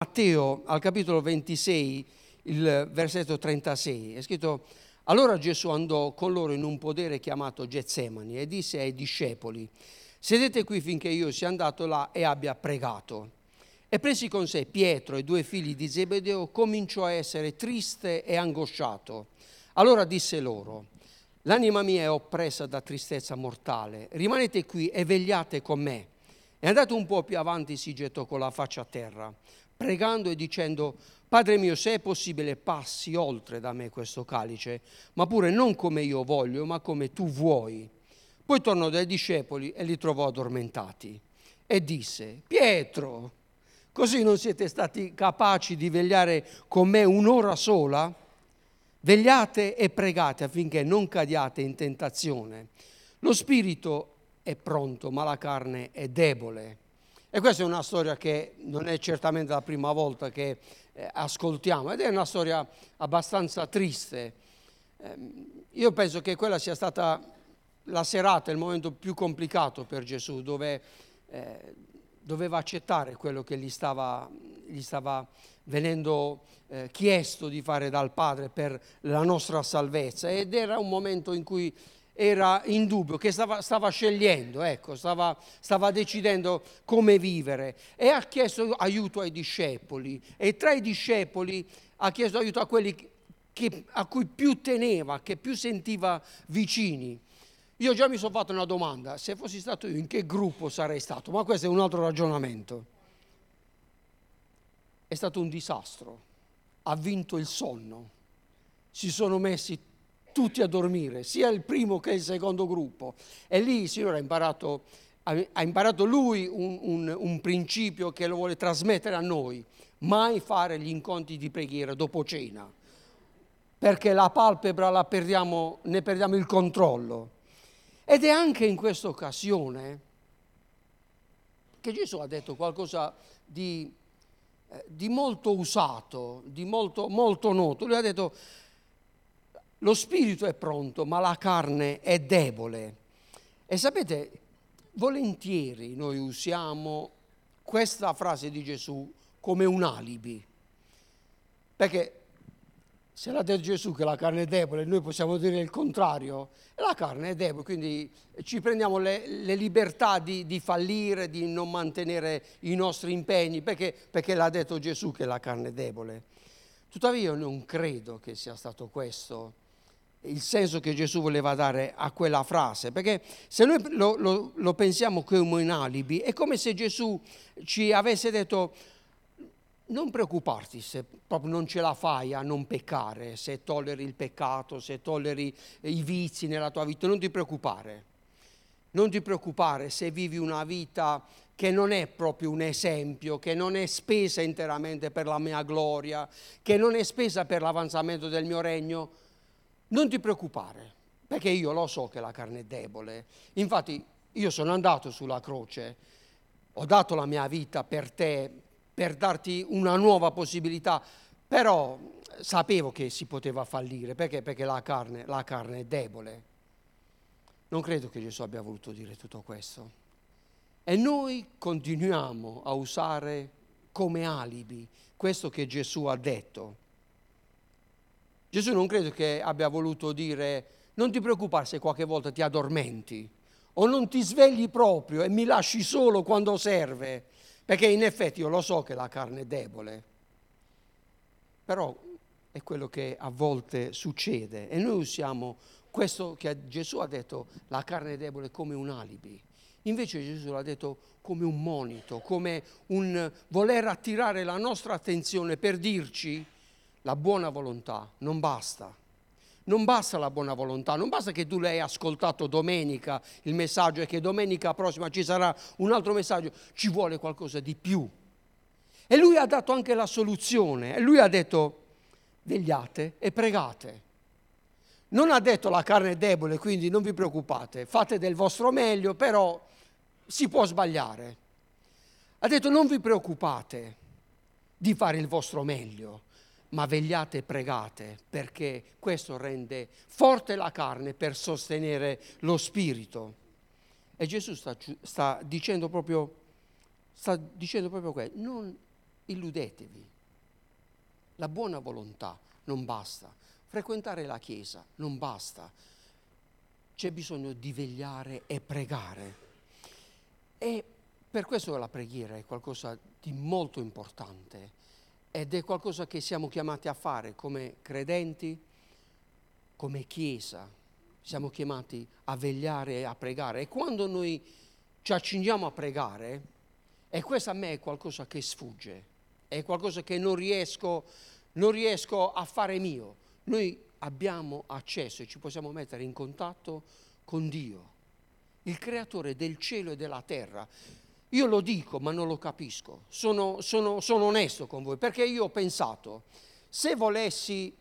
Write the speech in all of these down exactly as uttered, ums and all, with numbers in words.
Matteo, al capitolo ventisei, il versetto trentasei, è scritto: allora Gesù andò con loro in un podere chiamato Getsemani e disse ai discepoli: sedete qui finché io sia andato là e abbia pregato. E presi con sé Pietro e due figli di Zebedeo, cominciò a essere triste e angosciato. Allora disse loro: l'anima mia è oppressa da tristezza mortale, rimanete qui e vegliate con me. E andato un po' più avanti si gettò con la faccia a terra, pregando e dicendo: Padre mio, se è possibile, passi oltre da me questo calice, ma pure non come io voglio, ma come tu vuoi. Poi tornò dai discepoli e li trovò addormentati e disse: Pietro, così non siete stati capaci di vegliare con me un'ora sola? Vegliate e pregate affinché non cadiate in tentazione. Lo spirito è pronto, ma la carne è debole. E questa è una storia che non è certamente la prima volta che eh, ascoltiamo, ed è una storia abbastanza triste. Eh, io penso che quella sia stata la serata, il momento più complicato per Gesù, dove eh, doveva accettare quello che gli stava, gli stava venendo eh, chiesto di fare dal Padre per la nostra salvezza, ed era un momento in cui era in dubbio, che stava, stava scegliendo, ecco, stava, stava decidendo come vivere, e ha chiesto aiuto ai discepoli, e tra i discepoli ha chiesto aiuto a quelli che, a cui più teneva, che più sentiva vicini. Io già mi sono fatto una domanda: se fossi stato io, in che gruppo sarei stato? Ma questo è un altro ragionamento. È stato un disastro, ha vinto il sonno, si sono messi tutti a dormire, sia il primo che il secondo gruppo, e lì il Signore ha imparato, ha imparato lui un, un, un principio che lo vuole trasmettere a noi: mai fare gli incontri di preghiera dopo cena, perché la palpebra la perdiamo, ne perdiamo il controllo. Ed è anche in questa occasione che Gesù ha detto qualcosa di, eh, di molto usato, di molto, molto noto. Lui ha detto: lo spirito è pronto, ma la carne è debole. E sapete, volentieri noi usiamo questa frase di Gesù come un alibi, perché se l'ha detto Gesù che la carne è debole, noi possiamo dire il contrario: la carne è debole, quindi ci prendiamo le, le libertà di, di fallire, di non mantenere i nostri impegni, perché, perché l'ha detto Gesù che la carne è debole. Tuttavia io non credo che sia stato questo il senso che Gesù voleva dare a quella frase, perché se noi lo, lo, lo pensiamo come un alibi, è come se Gesù ci avesse detto: non preoccuparti se proprio non ce la fai a non peccare, se tolleri il peccato, se tolleri i vizi nella tua vita, non ti preoccupare. Non ti preoccupare se vivi una vita che non è proprio un esempio, che non è spesa interamente per la mia gloria, che non è spesa per l'avanzamento del mio regno. Non ti preoccupare, perché io lo so che la carne è debole. Infatti io sono andato sulla croce, ho dato la mia vita per te, per darti una nuova possibilità, però sapevo che si poteva fallire, perché? Perché la carne, la carne è debole. Non credo che Gesù abbia voluto dire tutto questo. E noi continuiamo a usare come alibi questo che Gesù ha detto. Gesù non credo che abbia voluto dire: non ti preoccupare se qualche volta ti addormenti, o non ti svegli proprio e mi lasci solo quando serve, perché in effetti io lo so che la carne è debole, però è quello che a volte succede, e noi usiamo questo che Gesù ha detto, la carne è debole, come un alibi. Invece Gesù l'ha detto come un monito, come un voler attirare la nostra attenzione per dirci: la buona volontà non basta. Non basta la buona volontà, non basta che tu l'hai ascoltato domenica il messaggio e che domenica prossima ci sarà un altro messaggio, ci vuole qualcosa di più. E lui ha dato anche la soluzione, e lui ha detto: vegliate e pregate. Non ha detto la carne è debole, quindi non vi preoccupate, fate del vostro meglio, però si può sbagliare. Ha detto: non vi preoccupate di fare il vostro meglio, ma vegliate e pregate, perché questo rende forte la carne per sostenere lo spirito. E Gesù sta, sta dicendo proprio sta dicendo proprio questo: non, illudetevi. La buona volontà non basta. Frequentare la Chiesa non basta. C'è bisogno di vegliare e pregare. E per questo la preghiera è qualcosa di molto importante ed è qualcosa che siamo chiamati a fare come credenti, come Chiesa. Siamo chiamati a vegliare e a pregare. E quando noi ci accingiamo a pregare, e questo a me è qualcosa che sfugge, è qualcosa che non riesco, non riesco a fare mio. Noi abbiamo accesso e ci possiamo mettere in contatto con Dio, il creatore del cielo e della terra. Io lo dico, ma non lo capisco. Sono, sono, sono onesto con voi, perché io ho pensato, se volessi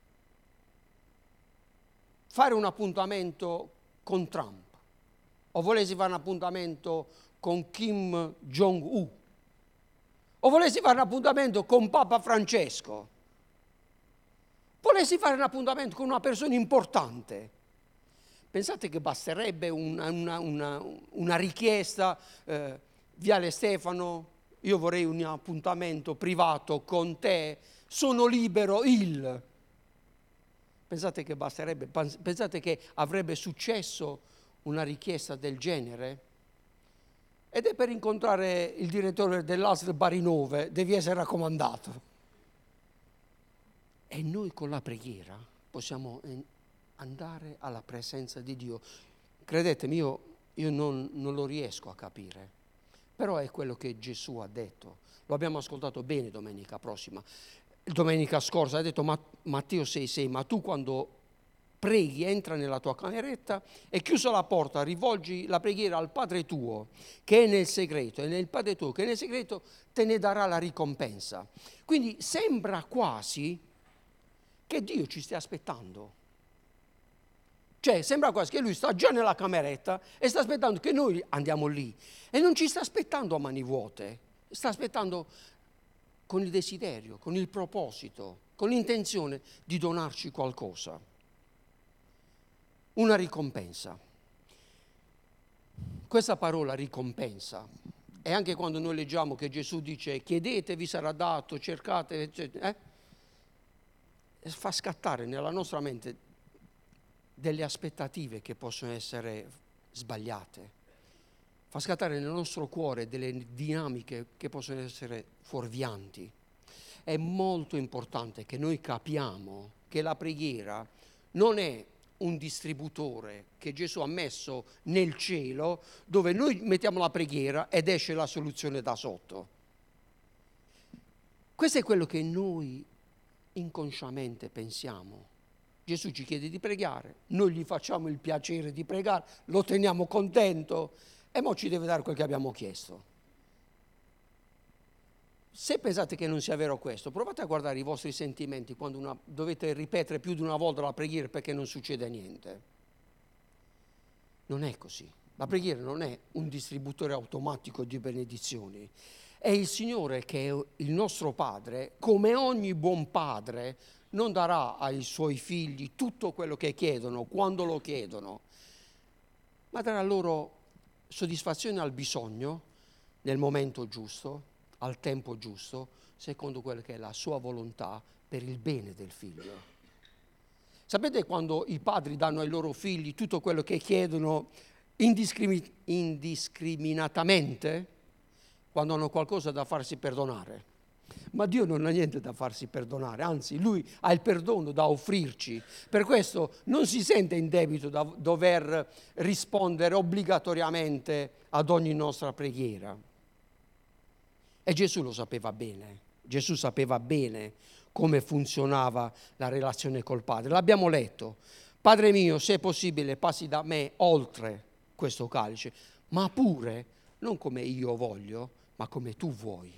fare un appuntamento con Trump, o volessi fare un appuntamento con Kim Jong-un, o volessi fare un appuntamento con Papa Francesco, volessi fare un appuntamento con una persona importante, pensate che basterebbe una, una, una, una richiesta, eh, Viale Stefano, io vorrei un appuntamento privato con te, sono libero il... Pensate che basterebbe, pensate che avrebbe successo una richiesta del genere? Ed è per incontrare il direttore dell'A S L Barinove, devi essere raccomandato. E noi con la preghiera possiamo andare alla presenza di Dio. Credetemi, io, io non, non lo riesco a capire, però è quello che Gesù ha detto. Lo abbiamo ascoltato bene domenica prossima. Domenica scorsa ha detto Matteo sei sei, ma tu quando preghi entra nella tua cameretta e chiusa la porta rivolgi la preghiera al Padre tuo che è nel segreto, e nel Padre tuo che è nel segreto te ne darà la ricompensa. Quindi sembra quasi che Dio ci stia aspettando. Cioè sembra quasi che Lui sta già nella cameretta e sta aspettando che noi andiamo lì. E non ci sta aspettando a mani vuote, sta aspettando con il desiderio, con il proposito, con l'intenzione di donarci qualcosa. Una ricompensa. Questa parola ricompensa, e anche quando noi leggiamo che Gesù dice chiedete, vi sarà dato, cercate, eccetera, eh? fa scattare nella nostra mente delle aspettative che possono essere sbagliate, fa scattare nel nostro cuore delle dinamiche che possono essere fuorvianti. È molto importante che noi capiamo che la preghiera non è un distributore che Gesù ha messo nel cielo dove noi mettiamo la preghiera ed esce la soluzione da sotto. Questo è quello che noi inconsciamente pensiamo. Gesù ci chiede di pregare, noi gli facciamo il piacere di pregare, lo teniamo contento e mo ci deve dare quel che abbiamo chiesto. Se pensate che non sia vero questo, provate a guardare i vostri sentimenti quando una, dovete ripetere più di una volta la preghiera perché non succede niente. Non è così. La preghiera non è un distributore automatico di benedizioni. È il Signore che è il nostro Padre, come ogni buon padre, non darà ai suoi figli tutto quello che chiedono, quando lo chiedono, ma darà loro soddisfazione al bisogno nel momento giusto, al tempo giusto, secondo quello che è la sua volontà per il bene del figlio. Sapete quando i padri danno ai loro figli tutto quello che chiedono indiscrimi- indiscriminatamente? Quando hanno qualcosa da farsi perdonare. Ma Dio non ha niente da farsi perdonare, anzi Lui ha il perdono da offrirci. Per questo non si sente in debito da dover rispondere obbligatoriamente ad ogni nostra preghiera. E Gesù lo sapeva bene, Gesù sapeva bene come funzionava la relazione col Padre. L'abbiamo letto. Padre mio, se è possibile, passi da me oltre questo calice, ma pure non come io voglio, ma come tu vuoi.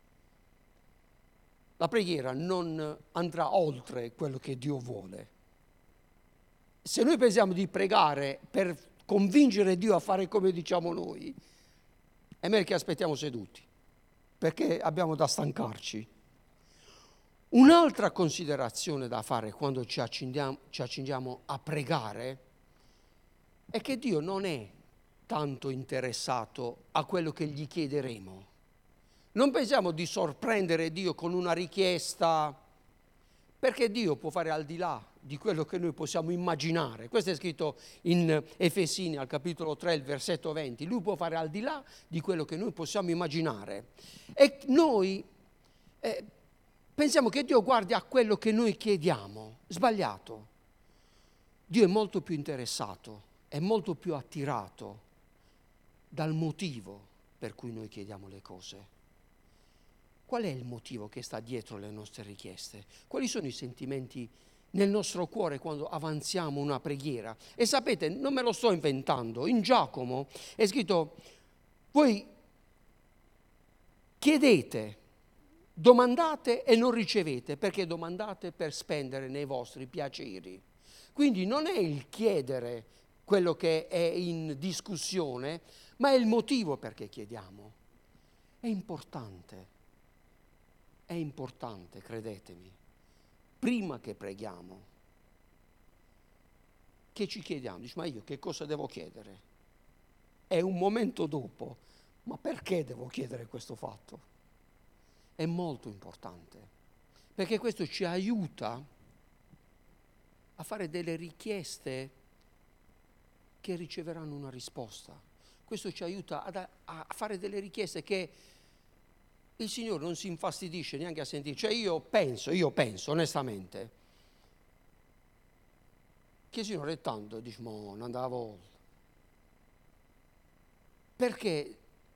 La preghiera non andrà oltre quello che Dio vuole. Se noi pensiamo di pregare per convincere Dio a fare come diciamo noi, è meglio che aspettiamo seduti, perché abbiamo da stancarci. Un'altra considerazione da fare quando ci accingiamo, ci accingiamo a pregare è che Dio non è tanto interessato a quello che gli chiederemo. Non pensiamo di sorprendere Dio con una richiesta, perché Dio può fare al di là di quello che noi possiamo immaginare. Questo è scritto in Efesini al capitolo tre, il versetto venti. Lui può fare al di là di quello che noi possiamo immaginare. E noi eh, pensiamo che Dio guardi a quello che noi chiediamo. Sbagliato. Dio è molto più interessato, è molto più attirato dal motivo per cui noi chiediamo le cose. Qual è il motivo che sta dietro le nostre richieste? Quali sono i sentimenti nel nostro cuore quando avanziamo una preghiera? E sapete, non me lo sto inventando, in Giacomo è scritto: voi chiedete, domandate e non ricevete, perché domandate per spendere nei vostri piaceri. Quindi non è il chiedere quello che è in discussione, ma è il motivo perché chiediamo. È importante. È importante, credetemi, prima che preghiamo, che ci chiediamo, dici, ma io che cosa devo chiedere? È un momento dopo, ma perché devo chiedere questo fatto? È molto importante, perché questo ci aiuta a fare delle richieste che riceveranno una risposta. Questo ci aiuta ad, a fare delle richieste che il Signore non si infastidisce neanche a sentire. Cioè io penso, io penso onestamente, che il Signore è tanto, dice, ma non andavo. Perché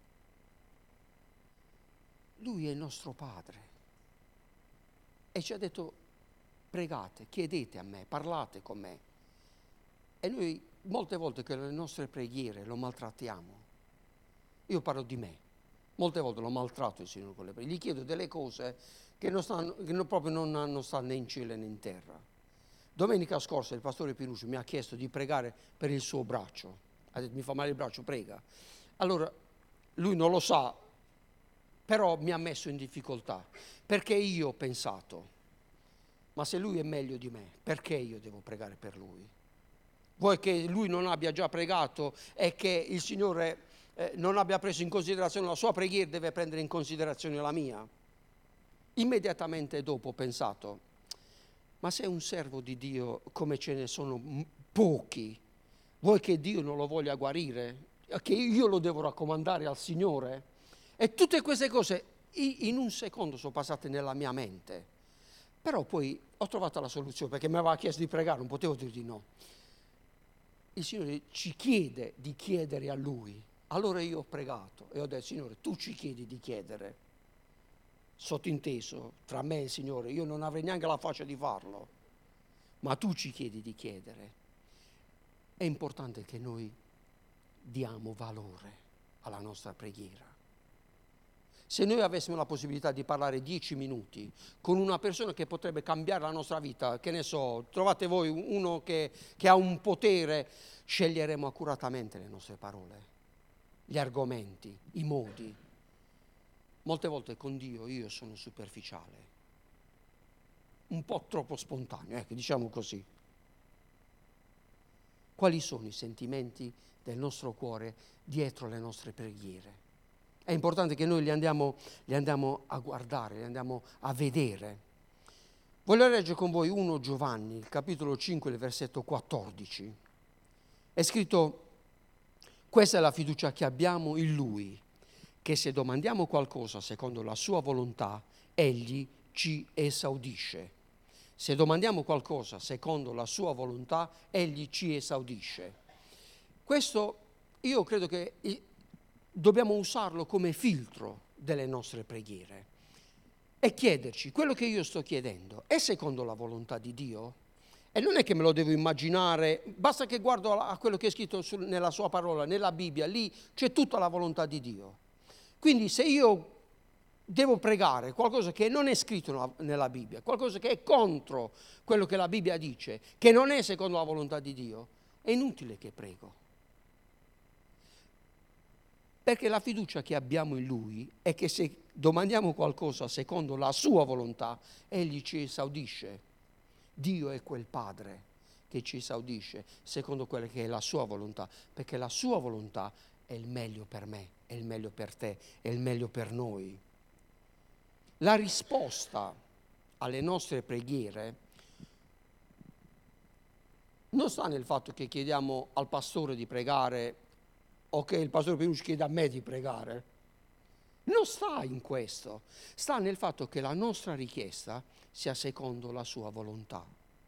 Lui è il nostro Padre e ci ha detto, pregate, chiedete a me, parlate con me. E noi molte volte che le nostre preghiere lo maltrattiamo. Io parlo di me. Molte volte l'ho maltratto il Signore con le preghiere, gli chiedo delle cose che, non stanno, che non, proprio non, non stanno né in cielo né in terra. Domenica scorsa il pastore Pinucci mi ha chiesto di pregare per il suo braccio. Ha detto, mi fa male il braccio, prega. Allora, lui non lo sa, però mi ha messo in difficoltà, perché io ho pensato, ma se lui è meglio di me, perché io devo pregare per lui? Vuoi che lui non abbia già pregato e che il Signore Eh, non abbia preso in considerazione la sua preghiera, deve prendere in considerazione la mia? Immediatamente dopo ho pensato, ma se è un servo di Dio come ce ne sono pochi, vuoi che Dio non lo voglia guarire? Che io lo devo raccomandare al Signore? E tutte queste cose in un secondo sono passate nella mia mente. Però poi ho trovato la soluzione, perché mi aveva chiesto di pregare, non potevo dire di no. Il Signore ci chiede di chiedere a Lui. Allora io ho pregato e ho detto, Signore, tu ci chiedi di chiedere, sottinteso, tra me e il Signore, io non avrei neanche la faccia di farlo, ma tu ci chiedi di chiedere. È importante che noi diamo valore alla nostra preghiera. Se noi avessimo la possibilità di parlare dieci minuti con una persona che potrebbe cambiare la nostra vita, che ne so, trovate voi uno che, che ha un potere, sceglieremo accuratamente le nostre parole, gli argomenti, i modi. Molte volte con Dio io sono superficiale, un po' troppo spontaneo, ecco, diciamo così. Quali sono i sentimenti del nostro cuore dietro le nostre preghiere? È importante che noi li andiamo, li andiamo a guardare, li andiamo a vedere. Voglio leggere con voi primo Giovanni, il capitolo cinque, il versetto quattordici. È scritto: questa è la fiducia che abbiamo in Lui, che se domandiamo qualcosa secondo la sua volontà, Egli ci esaudisce. Se domandiamo qualcosa secondo la sua volontà, Egli ci esaudisce. Questo io credo che dobbiamo usarlo come filtro delle nostre preghiere e chiederci, quello che io sto chiedendo è secondo la volontà di Dio? E non è che me lo devo immaginare, basta che guardo a quello che è scritto sul, nella sua parola, nella Bibbia, lì c'è tutta la volontà di Dio. Quindi se io devo pregare qualcosa che non è scritto nella Bibbia, qualcosa che è contro quello che la Bibbia dice, che non è secondo la volontà di Dio, è inutile che prego. Perché la fiducia che abbiamo in Lui è che se domandiamo qualcosa secondo la sua volontà, Egli ci esaudisce. Dio è quel Padre che ci esaudisce secondo quella che è la sua volontà, perché la sua volontà è il meglio per me, è il meglio per te, è il meglio per noi. La risposta alle nostre preghiere non sta nel fatto che chiediamo al pastore di pregare o che il pastore Pinucci chiede a me di pregare. Non sta in questo, sta nel fatto che la nostra richiesta sia secondo la sua volontà.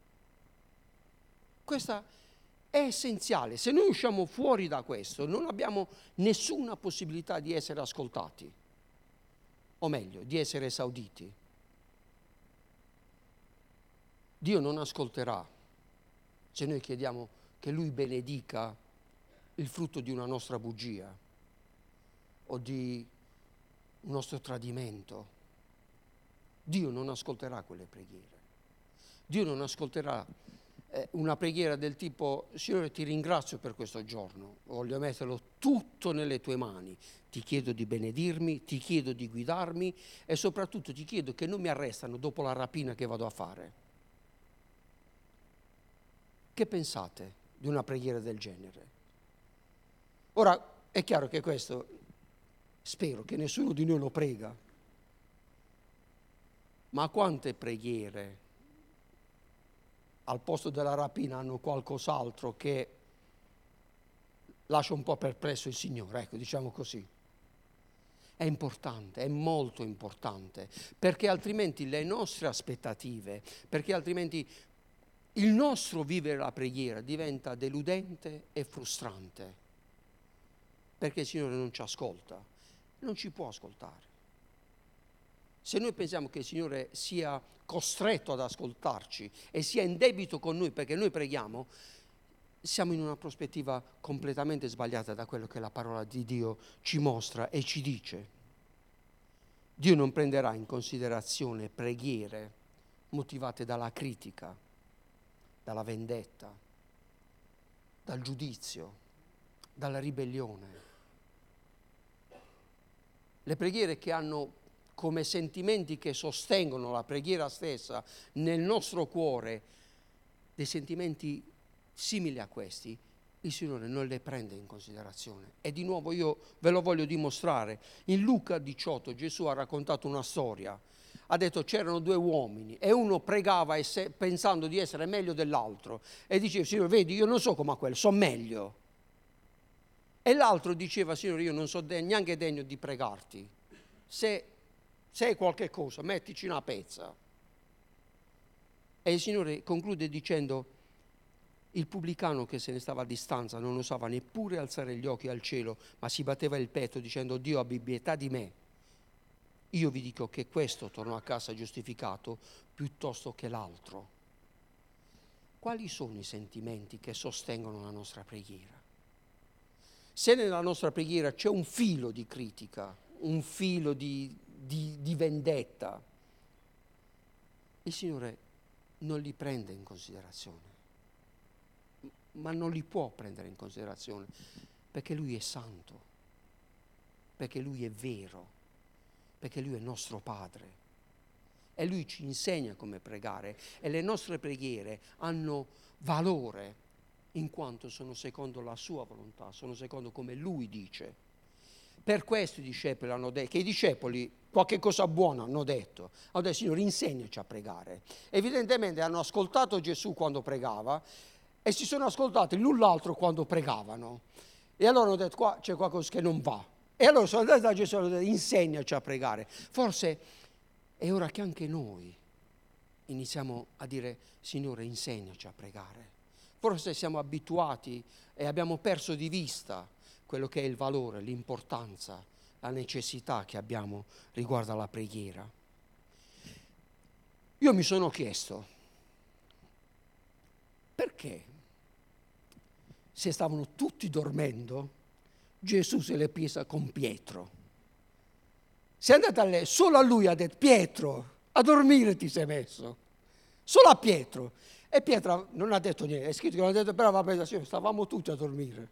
Questa è essenziale. Se noi usciamo fuori da questo, non abbiamo nessuna possibilità di essere ascoltati, o meglio, di essere esauditi. Dio non ascolterà se noi chiediamo che Lui benedica il frutto di una nostra bugia o di un nostro tradimento. Dio non ascolterà quelle preghiere. Dio non ascolterà eh, una preghiera del tipo: Signore, ti ringrazio per questo giorno, voglio metterlo tutto nelle tue mani, ti chiedo di benedirmi, ti chiedo di guidarmi e soprattutto ti chiedo che non mi arrestano dopo la rapina che vado a fare. Che pensate di una preghiera del genere? Ora, è chiaro che questo, spero che nessuno di noi lo prega, ma quante preghiere al posto della rapina hanno qualcos'altro che lascia un po' perplesso il Signore, ecco, diciamo così. È importante, è molto importante, perché altrimenti le nostre aspettative, perché altrimenti il nostro vivere la preghiera diventa deludente e frustrante, perché il Signore non ci ascolta, non ci può ascoltare. Se noi pensiamo che il Signore sia costretto ad ascoltarci e sia in debito con noi perché noi preghiamo, siamo in una prospettiva completamente sbagliata da quello che la parola di Dio ci mostra e ci dice. Dio non prenderà in considerazione preghiere motivate dalla critica, dalla vendetta, dal giudizio, dalla ribellione. Le preghiere che hanno come sentimenti che sostengono la preghiera stessa nel nostro cuore dei sentimenti simili a questi, il Signore non le prende in considerazione. E di nuovo io ve lo voglio dimostrare. In Luca diciotto Gesù ha raccontato una storia. Ha detto: c'erano due uomini e uno pregava esse, pensando di essere meglio dell'altro e diceva: Signore, vedi, io non so come a quello, so meglio. E l'altro diceva: Signore, io non so de- neanche degno di pregarti. Se se hai qualche cosa, mettici una pezza. E il Signore conclude dicendo: il pubblicano che se ne stava a distanza non osava neppure alzare gli occhi al cielo, ma si batteva il petto dicendo: Dio abbi pietà di me. Io vi dico che questo tornò a casa giustificato piuttosto che l'altro. Quali sono i sentimenti che sostengono la nostra preghiera? Se nella nostra preghiera c'è un filo di critica, un filo di, di, di vendetta, il Signore non li prende in considerazione, ma non li può prendere in considerazione perché Lui è santo, perché Lui è vero, perché Lui è nostro Padre e Lui ci insegna come pregare e le nostre preghiere hanno valore in quanto sono secondo la sua volontà, sono secondo come Lui dice. Per questo i discepoli hanno detto, che i discepoli qualche cosa buona hanno detto, hanno detto: Signore, insegnaci a pregare. Evidentemente hanno ascoltato Gesù quando pregava e si sono ascoltati l'un l'altro quando pregavano. E allora hanno detto: qua c'è qualcosa che non va. E allora sono andati da Gesù e hanno detto: insegnaci a pregare. Forse è ora che anche noi iniziamo a dire: Signore, insegnaci a pregare. Forse siamo abituati e abbiamo perso di vista quello che è il valore, l'importanza, la necessità che abbiamo riguardo alla preghiera. Io mi sono chiesto: perché se stavano tutti dormendo Gesù se l'è presa con Pietro? Se è andata a lei, solo a lui ha detto: Pietro, a dormire ti sei messo, solo a Pietro. E Pietro non ha detto niente, è scritto che non ha detto, però vabbè, stavamo tutti a dormire.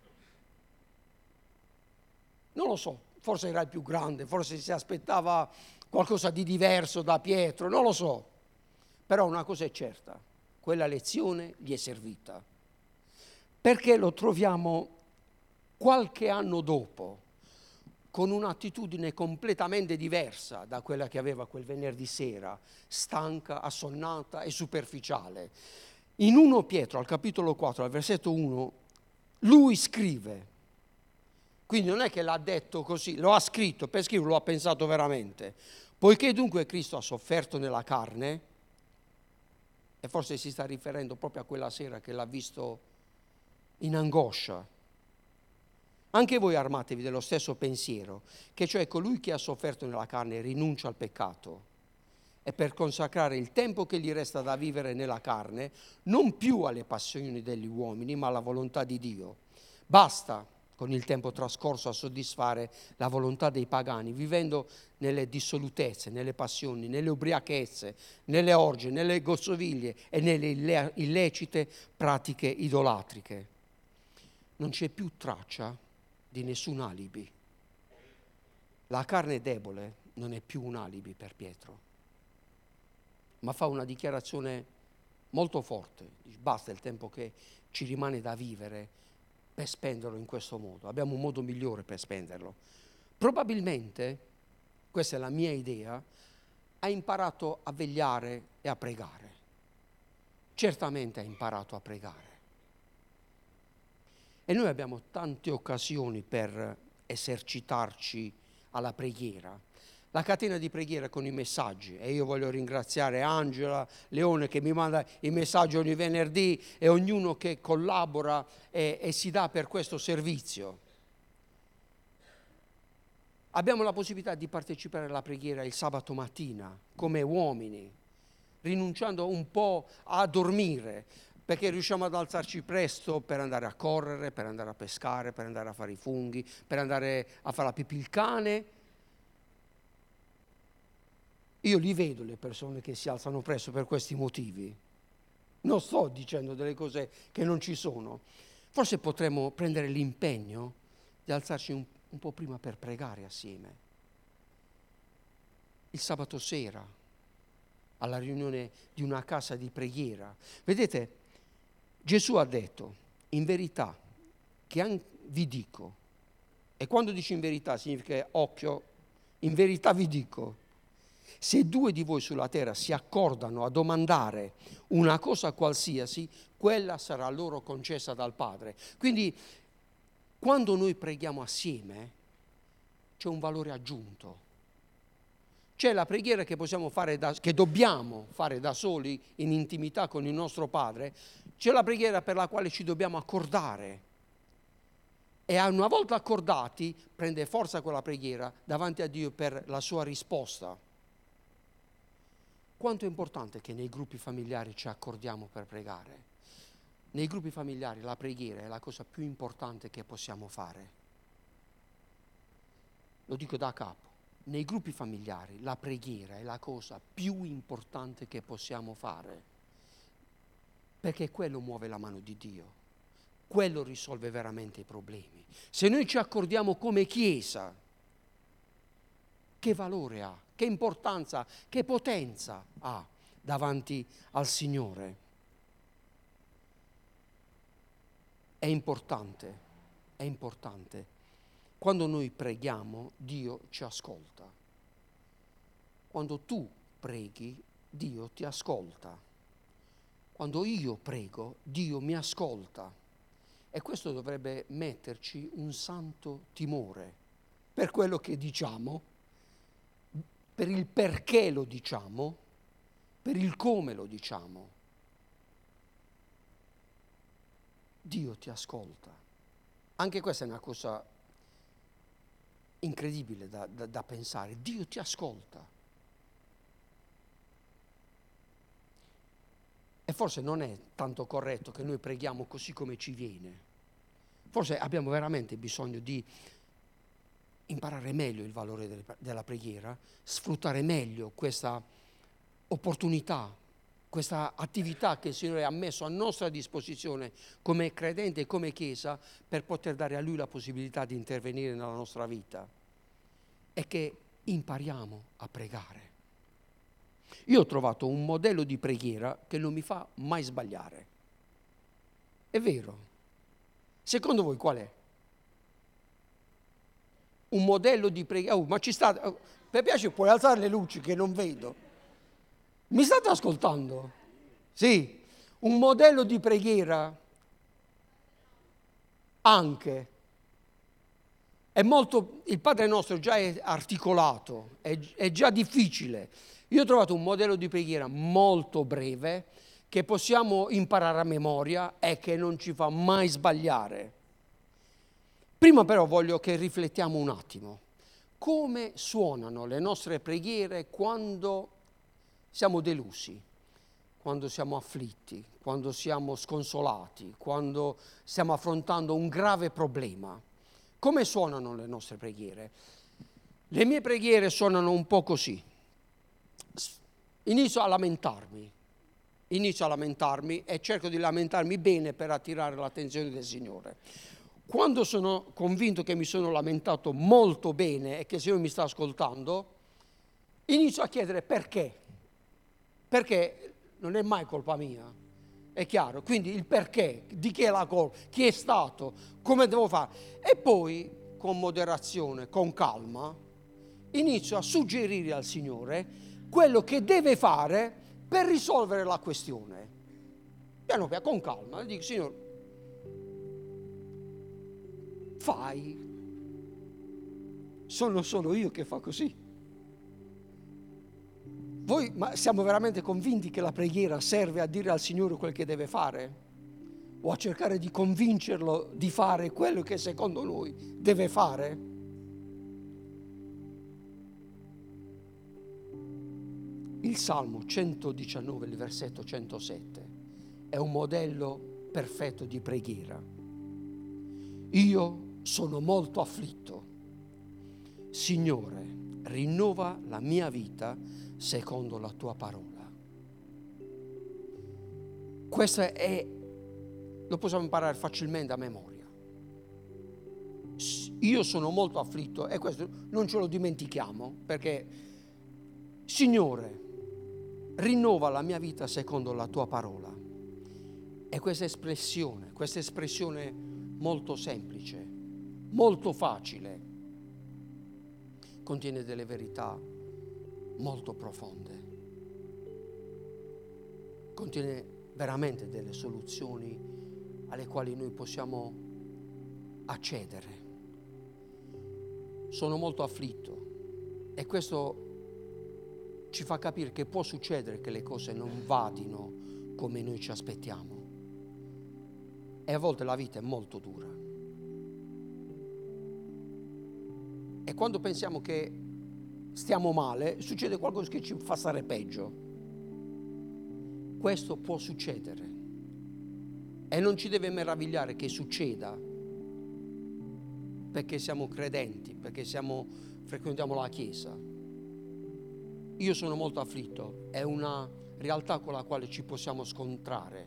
Non lo so, forse era il più grande, forse si aspettava qualcosa di diverso da Pietro, non lo so. Però una cosa è certa, quella lezione gli è servita. Perché lo troviamo qualche anno dopo, con un'attitudine completamente diversa da quella che aveva quel venerdì sera, stanca, assonnata e superficiale. In primo Pietro, al capitolo quattro, al versetto uno, lui scrive, quindi non è che l'ha detto così, lo ha scritto, per scriverlo lo ha pensato veramente. Poiché dunque Cristo ha sofferto nella carne, e forse si sta riferendo proprio a quella sera che l'ha visto in angoscia, anche voi armatevi dello stesso pensiero, che cioè colui che ha sofferto nella carne rinuncia al peccato, e per consacrare il tempo che gli resta da vivere nella carne, non più alle passioni degli uomini, ma alla volontà di Dio. Basta con il tempo trascorso a soddisfare la volontà dei pagani, vivendo nelle dissolutezze, nelle passioni, nelle ubriachezze, nelle orge, nelle gozzoviglie e nelle illecite pratiche idolatriche. Non c'è più traccia di nessun alibi. La carne debole non è più un alibi per Pietro, ma fa una dichiarazione molto forte. Dice, basta il tempo che ci rimane da vivere per spenderlo in questo modo. Abbiamo un modo migliore per spenderlo. Probabilmente, questa è la mia idea, ha imparato a vegliare e a pregare. Certamente ha imparato a pregare. E noi abbiamo tante occasioni per esercitarci alla preghiera. La catena di preghiera con i messaggi, e io voglio ringraziare Angela Leone che mi manda i messaggi ogni venerdì e ognuno che collabora e, e si dà per questo servizio. Abbiamo la possibilità di partecipare alla preghiera il sabato mattina come uomini, rinunciando un po' a dormire, perché riusciamo ad alzarci presto per andare a correre, per andare a pescare, per andare a fare i funghi, per andare a fare la pipì il cane. Io li vedo le persone che si alzano presto per questi motivi. Non sto dicendo delle cose che non ci sono. Forse potremmo prendere l'impegno di alzarci un, un po' prima per pregare assieme. Il sabato sera, alla riunione di una casa di preghiera. Vedete, Gesù ha detto, in verità, che anche vi dico, e quando dice in verità significa occhio, in verità vi dico, se due di voi sulla terra si accordano a domandare una cosa qualsiasi, quella sarà loro concessa dal Padre. Quindi, quando noi preghiamo assieme, c'è un valore aggiunto. C'è la preghiera che possiamo fare da, che dobbiamo fare da soli in intimità con il nostro Padre, c'è la preghiera per la quale ci dobbiamo accordare. E una volta accordati, prende forza quella preghiera davanti a Dio per la sua risposta. Quanto è importante che nei gruppi familiari ci accordiamo per pregare. Nei gruppi familiari la preghiera è la cosa più importante che possiamo fare. Lo dico da capo. Nei gruppi familiari la preghiera è la cosa più importante che possiamo fare, perché quello muove la mano di Dio, quello risolve veramente i problemi. Se noi ci accordiamo come Chiesa, che valore ha, che importanza, che potenza ha davanti al Signore? È importante, è importante. Quando noi preghiamo, Dio ci ascolta. Quando tu preghi, Dio ti ascolta. Quando io prego, Dio mi ascolta. E questo dovrebbe metterci un santo timore per quello che diciamo, per il perché lo diciamo, per il come lo diciamo. Dio ti ascolta. Anche questa è una cosa incredibile da, da, da pensare. Dio ti ascolta. E forse non è tanto corretto che noi preghiamo così come ci viene. Forse abbiamo veramente bisogno di imparare meglio il valore delle, della preghiera, sfruttare meglio questa opportunità, questa attività che il Signore ha messo a nostra disposizione come credente e come Chiesa per poter dare a Lui la possibilità di intervenire nella nostra vita, e che impariamo a pregare. Io ho trovato un modello di preghiera che non mi fa mai sbagliare. È vero. Secondo voi qual è? un modello di preghiera. Oh, ma ci state, oh, per piacere puoi alzare le luci che non vedo. Mi state ascoltando? Sì, un modello di preghiera anche. È molto, il Padre nostro già è articolato, è, è già difficile. Io ho trovato un modello di preghiera molto breve che possiamo imparare a memoria e che non ci fa mai sbagliare. Prima però voglio che riflettiamo un attimo. Come suonano le nostre preghiere quando siamo delusi, quando siamo afflitti, quando siamo sconsolati, quando stiamo affrontando un grave problema? Come suonano le nostre preghiere? Le mie preghiere suonano un po' così. Inizio a lamentarmi, inizio a lamentarmi e cerco di lamentarmi bene per attirare l'attenzione del Signore. Quando sono convinto che mi sono lamentato molto bene e che il Signore mi sta ascoltando, inizio a chiedere perché. Perché non è mai colpa mia, è chiaro. Quindi il perché, di chi è la colpa, chi è stato, come devo fare. E poi, con moderazione, con calma, inizio a suggerire al Signore quello che deve fare per risolvere la questione. Piano piano, con calma, dico, Signore, fai. Sono solo io che fa così. Voi ma siamo veramente convinti che la preghiera serve a dire al Signore quel che deve fare? O a cercare di convincerlo di fare quello che secondo noi deve fare? Il Salmo centodiciannove, il versetto centosette, è un modello perfetto di preghiera. Io sono molto afflitto. Signore, rinnova la mia vita secondo la tua parola. Questo è, lo possiamo imparare facilmente a memoria. Io sono molto afflitto e questo non ce lo dimentichiamo, perché Signore, rinnova la mia vita secondo la tua parola. E questa espressione, questa espressione molto semplice, molto facile, contiene delle verità molto profonde, contiene veramente delle soluzioni alle quali noi possiamo accedere. Sono molto afflitto e questo ci fa capire che può succedere che le cose non vadino come noi ci aspettiamo e a volte la vita è molto dura. E quando pensiamo che stiamo male, succede qualcosa che ci fa stare peggio. Questo può succedere e non ci deve meravigliare che succeda perché siamo credenti, perché siamo, frequentiamo la Chiesa. Io sono molto afflitto, è una realtà con la quale ci possiamo scontrare,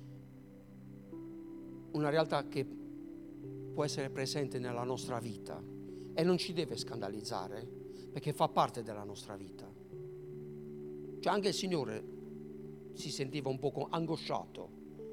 una realtà che può essere presente nella nostra vita e non ci deve scandalizzare perché fa parte della nostra vita. Cioè anche il Signore si sentiva un po' angosciato.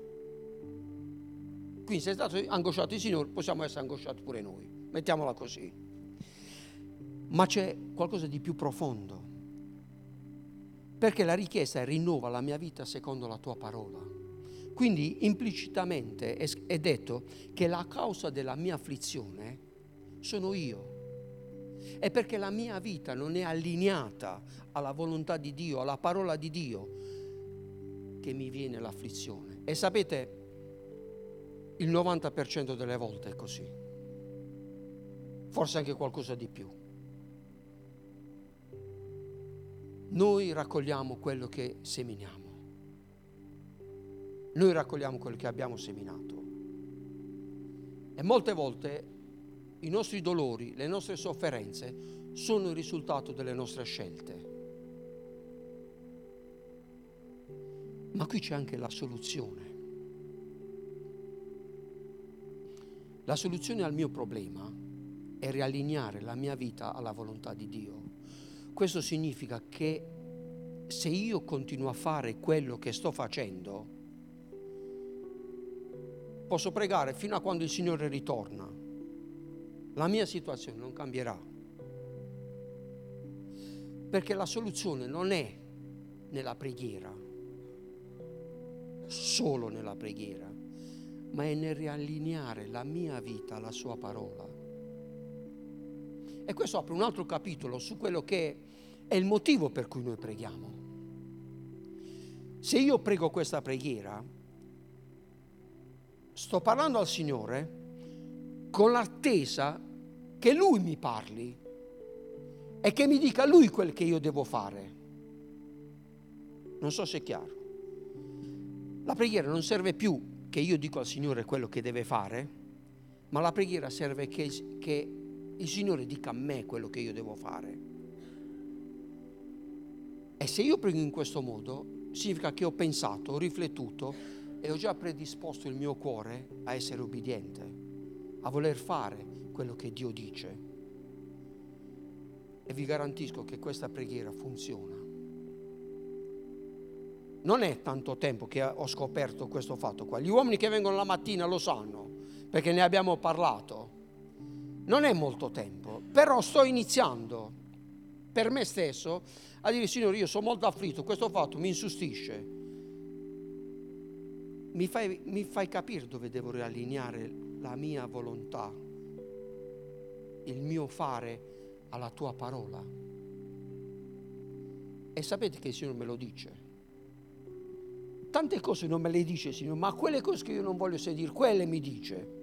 Quindi se è stato angosciato il Signore, possiamo essere angosciati pure noi, mettiamola così. Ma c'è qualcosa di più profondo, perché la richiesta è rinnova la mia vita secondo la tua parola. Quindi implicitamente è detto che la causa della mia afflizione sono io. È perché la mia vita non è allineata alla volontà di Dio, alla parola di Dio, che mi viene l'afflizione. E sapete, il novanta per cento delle volte è così. Forse anche qualcosa di più. Noi raccogliamo quello che seminiamo. Noi raccogliamo quello che abbiamo seminato. E molte volte i nostri dolori, le nostre sofferenze sono il risultato delle nostre scelte. Ma qui c'è anche la soluzione. La soluzione al mio problema è riallineare la mia vita alla volontà di Dio. Questo significa che se io continuo a fare quello che sto facendo, posso pregare fino a quando il Signore ritorna. la mia situazione non cambierà. Perché la soluzione non è nella preghiera, solo nella preghiera, ma è nel riallineare la mia vita alla sua parola. E questo apre un altro capitolo su quello che è il motivo per cui noi preghiamo. Se io prego questa preghiera, sto parlando al Signore con l'attesa che Lui mi parli e che mi dica Lui quel che io devo fare. Non so se è chiaro. La preghiera non serve più che io dico al Signore quello che deve fare, ma la preghiera serve che, che il Signore dica a me quello che io devo fare. E se io prego in questo modo, significa che ho pensato, ho riflettuto e ho già predisposto il mio cuore a essere obbediente, a voler fare quello che Dio dice. E vi garantisco che questa preghiera funziona. Non è tanto tempo che ho scoperto questo fatto qua. Gli uomini che vengono la mattina lo sanno, perché ne abbiamo parlato. Non è molto tempo, però sto iniziando per me stesso a dire: Signore, io sono molto afflitto, questo fatto mi insustisce. Mi fai, mi fai capire dove devo riallineare la mia volontà, il mio fare alla tua parola. E sapete che il Signore me lo dice. Tante cose non me le dice il Signore, ma quelle cose che io non voglio sentire, quelle mi dice.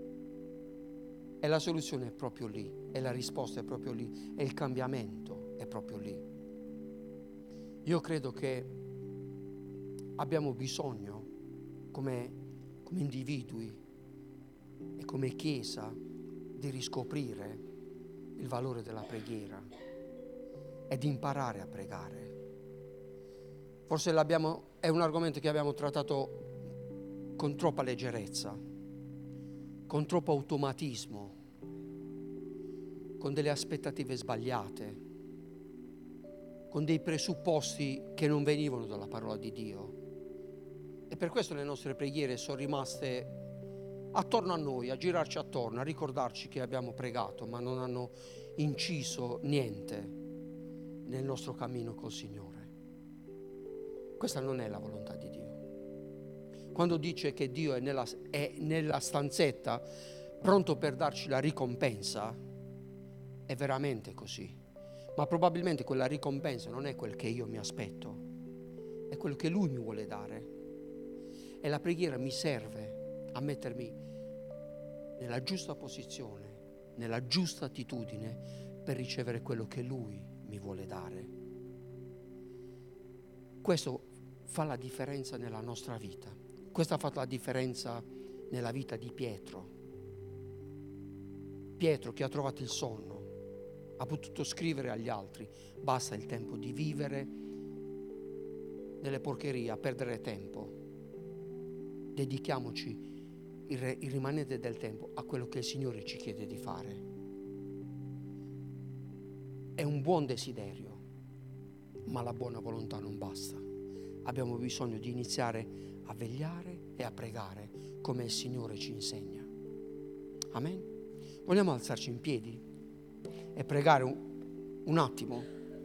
E la soluzione è proprio lì, e la risposta è proprio lì, e il cambiamento è proprio lì. Io credo che abbiamo bisogno, come, come individui e come Chiesa, di riscoprire il valore della preghiera e di imparare a pregare. Forse l'abbiamo, è un argomento che abbiamo trattato con troppa leggerezza, con troppo automatismo, con delle aspettative sbagliate, con dei presupposti che non venivano dalla parola di Dio. E per questo le nostre preghiere sono rimaste attorno a noi, a girarci attorno, a ricordarci che abbiamo pregato, ma non hanno inciso niente nel nostro cammino col Signore. Questa non è la volontà di Dio. Quando dice che Dio è nella, è nella stanzetta pronto per darci la ricompensa, è veramente così. Ma probabilmente quella ricompensa non è quel che io mi aspetto, è quello che Lui mi vuole dare. E la preghiera mi serve a mettermi nella giusta posizione, nella giusta attitudine per ricevere quello che Lui mi vuole dare. Questo fa la differenza nella nostra vita. Questo ha fatto la differenza nella vita di Pietro. Pietro, che ha trovato il sonno, ha potuto scrivere agli altri: basta il tempo di vivere nelle porcherie, a perdere tempo. Dedichiamoci il, re, il rimanente del tempo a quello che il Signore ci chiede di fare. È un buon desiderio, ma la buona volontà non basta. Abbiamo bisogno di iniziare a vegliare e a pregare come il Signore ci insegna. Amen? Vogliamo alzarci in piedi e pregare un, un attimo?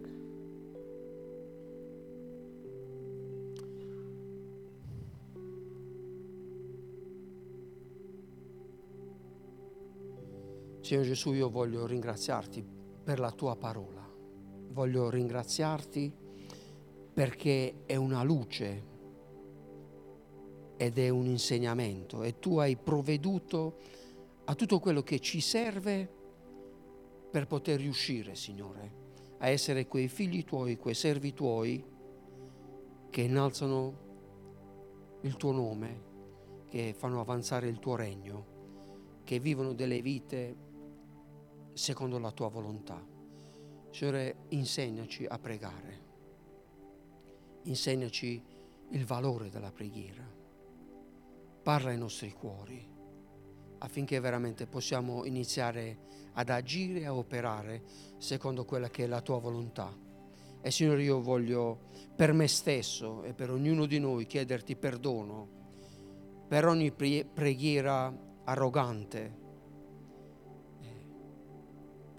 Signore Gesù, io voglio ringraziarti per la tua parola. Voglio ringraziarti perché è una luce ed è un insegnamento, e tu hai provveduto a tutto quello che ci serve per poter riuscire, Signore, a essere quei figli tuoi, quei servi tuoi che innalzano il tuo nome, che fanno avanzare il tuo regno, che vivono delle vite secondo la tua volontà. Signore, insegnaci a pregare, insegnaci il valore della preghiera, parla ai nostri cuori affinché veramente possiamo iniziare ad agire e a operare secondo quella che è la tua volontà. E Signore, io voglio per me stesso e per ognuno di noi chiederti perdono per ogni preghiera arrogante,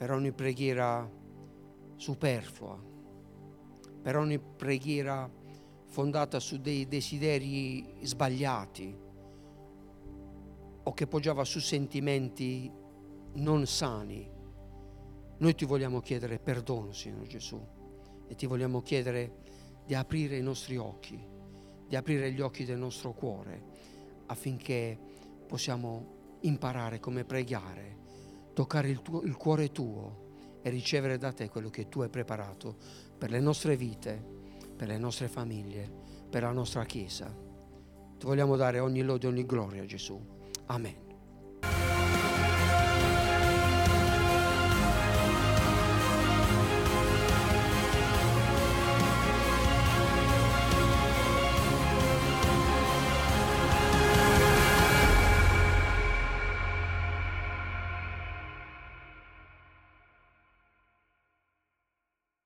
per ogni preghiera superflua, per ogni preghiera fondata su dei desideri sbagliati o che poggiava su sentimenti non sani. Noi ti vogliamo chiedere perdono, Signore Gesù, e ti vogliamo chiedere di aprire i nostri occhi, di aprire gli occhi del nostro cuore, affinché possiamo imparare come pregare, toccare il, tuo, il cuore tuo e ricevere da te quello che tu hai preparato per le nostre vite, per le nostre famiglie, per la nostra Chiesa. Ti vogliamo dare ogni lode e ogni gloria, Gesù. Amen.